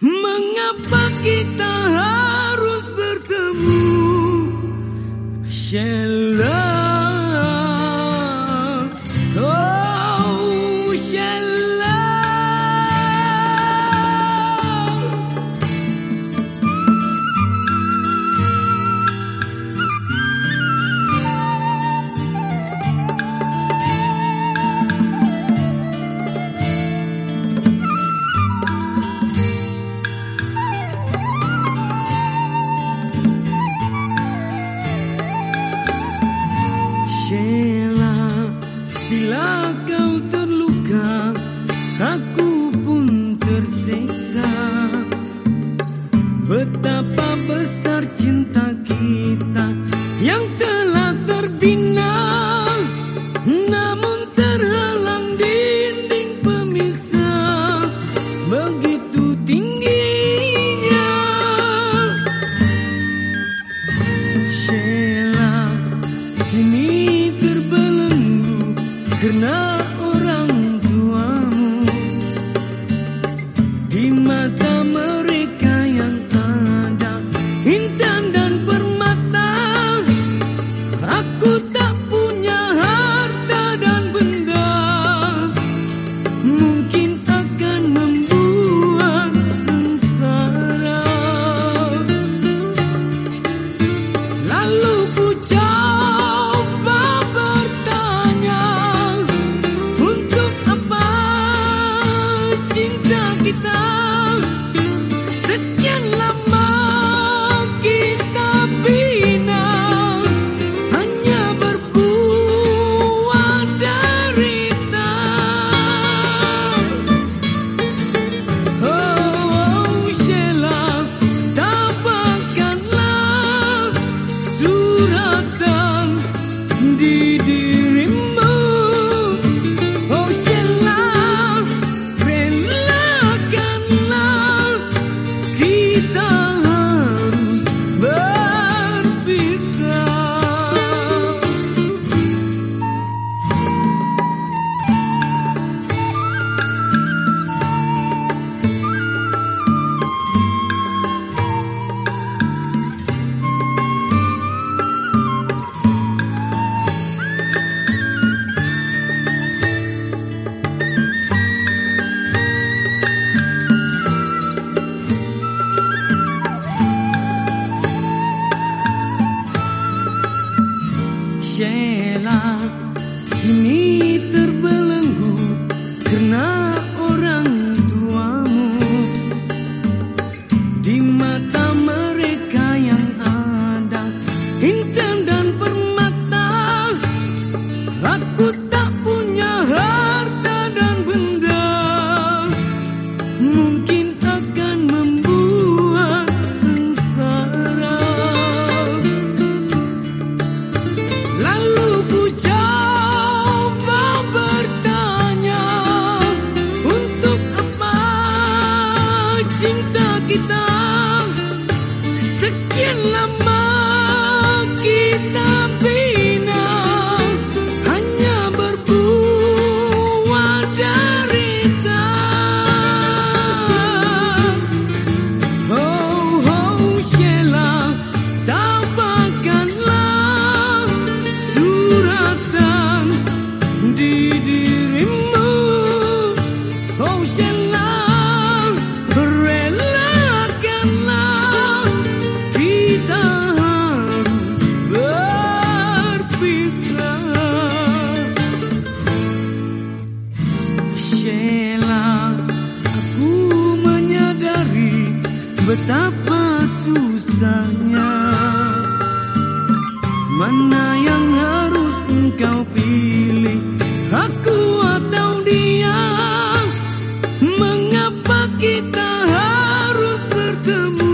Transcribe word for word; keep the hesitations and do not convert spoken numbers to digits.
Mengapa kita harus bertemu, Sheila? Oh, Sheila. Sheila, bila kau terluka, aku pun tersiksa. Betapa besar cinta kita yang telah terbina, namun terhalang dinding pemisah begitu tingginya. Sheila, kini terbelenggu karena orang tuamu. Di mata mereka yang ada intan dan permata, aku tak punya harta dan benda, mungkin akan membuat sengsara. Lalu ku coba bertanya, untuk apa cinta kita? Sekian lama kita bina, hanya berbuat derita. Oh, Sheila, tabahkanlah suratan di dirimu. Oh, Sheila, relakanlah kita harus berpisah. Sheila, kini terbelenggu karena orang tuamu. Di mata mereka yang ada intan dan permata, aku tak punya harta dan benda, mungkin akan membuat sengsara. Lalu ku coba bertanya, untuk apa cinta kita? Sekian lama kita bina, hanya berbuat derita. Oh, oh, Sheila, tabahkanlah suratan di dirimu. Oh, Sheila, relakanlah kita harus berpisah. Sheila, aku menyadari betapa susahnya. Mana yang harus engkau pilih, aku atau dia? Mengapa kita harus bertemu?